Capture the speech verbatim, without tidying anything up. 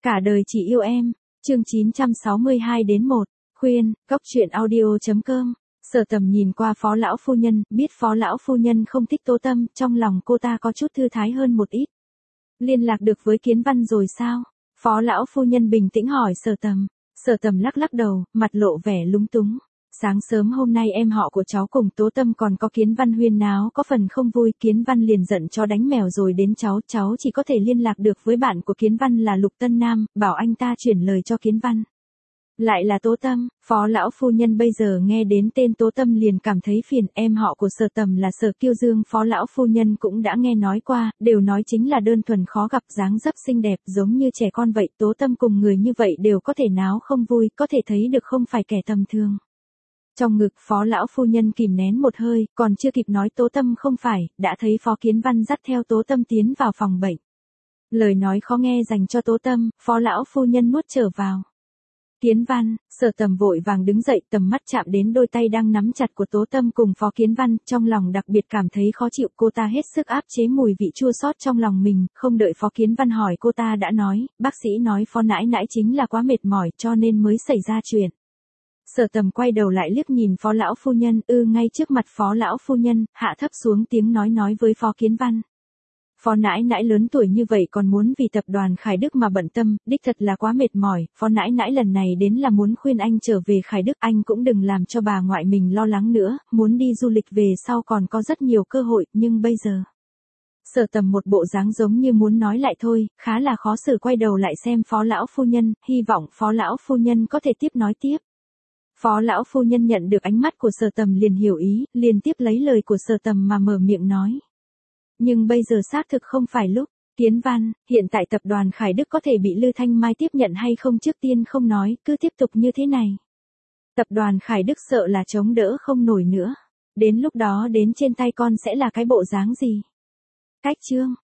Cả đời chỉ yêu em, chương chín trăm sáu mươi hai đến một, khuyên, góc truyện audio.com. Sở Tầm nhìn qua phó lão phu nhân, biết phó lão phu nhân không thích Tố Tâm, trong lòng cô ta có chút thư thái hơn một ít. Liên lạc được với Kiến Văn rồi sao? Phó lão phu nhân bình tĩnh hỏi Sở Tầm. Sở Tầm lắc lắc đầu, mặt lộ vẻ lúng túng. Sáng sớm hôm nay em họ của cháu cùng Tố Tâm còn có Kiến Văn huyên náo có phần không vui, Kiến Văn liền giận cho đánh mèo rồi đến cháu, cháu chỉ có thể liên lạc được với bạn của Kiến Văn là Lục Tân Nam, bảo anh ta chuyển lời cho Kiến Văn. Lại là Tố Tâm, phó lão phu nhân bây giờ nghe đến tên Tố Tâm liền cảm thấy phiền, em họ của Sở Tầm là Sở Kiêu Dương, phó lão phu nhân cũng đã nghe nói qua, đều nói chính là đơn thuần khó gặp, dáng dấp xinh đẹp giống như trẻ con vậy, Tố Tâm cùng người như vậy đều có thể náo không vui, có thể thấy được không phải kẻ tầm thường. Trong ngực phó lão phu nhân kìm nén một hơi, còn chưa kịp nói Tố Tâm không phải, đã thấy phó Kiến Văn dắt theo Tố Tâm tiến vào phòng bệnh. Lời nói khó nghe dành cho Tố Tâm, phó lão phu nhân nuốt trở vào. Kiến Văn, Sở Tầm vội vàng đứng dậy, tầm mắt chạm đến đôi tay đang nắm chặt của Tố Tâm cùng phó Kiến Văn, trong lòng đặc biệt cảm thấy khó chịu, cô ta hết sức áp chế mùi vị chua xót trong lòng mình, không đợi phó Kiến Văn hỏi cô ta đã nói, bác sĩ nói phó nãi nãi chính là quá mệt mỏi cho nên mới xảy ra chuyện. Sở Tầm quay đầu lại liếc nhìn phó lão phu nhân, ư ngay trước mặt phó lão phu nhân, hạ thấp xuống tiếng nói nói với phó Kiến Văn. Phó nãi nãi lớn tuổi như vậy còn muốn vì tập đoàn Khải Đức mà bận tâm, đích thật là quá mệt mỏi, phó nãi nãi lần này đến là muốn khuyên anh trở về Khải Đức, anh cũng đừng làm cho bà ngoại mình lo lắng nữa, muốn đi du lịch về sau còn có rất nhiều cơ hội, nhưng bây giờ. Sở Tầm một bộ dáng giống như muốn nói lại thôi, khá là khó xử quay đầu lại xem phó lão phu nhân, hy vọng phó lão phu nhân có thể tiếp nói tiếp. Phó lão phu nhân nhận được ánh mắt của Sở Tầm liền hiểu ý, liền tiếp lấy lời của Sở Tầm mà mở miệng nói. Nhưng bây giờ xác thực không phải lúc, Kiến Văn, hiện tại tập đoàn Khải Đức có thể bị Lư Thanh Mai tiếp nhận hay không trước tiên không nói, cứ tiếp tục như thế này. Tập đoàn Khải Đức sợ là chống đỡ không nổi nữa. Đến lúc đó đến trên tay con sẽ là cái bộ dáng gì? Cách chương,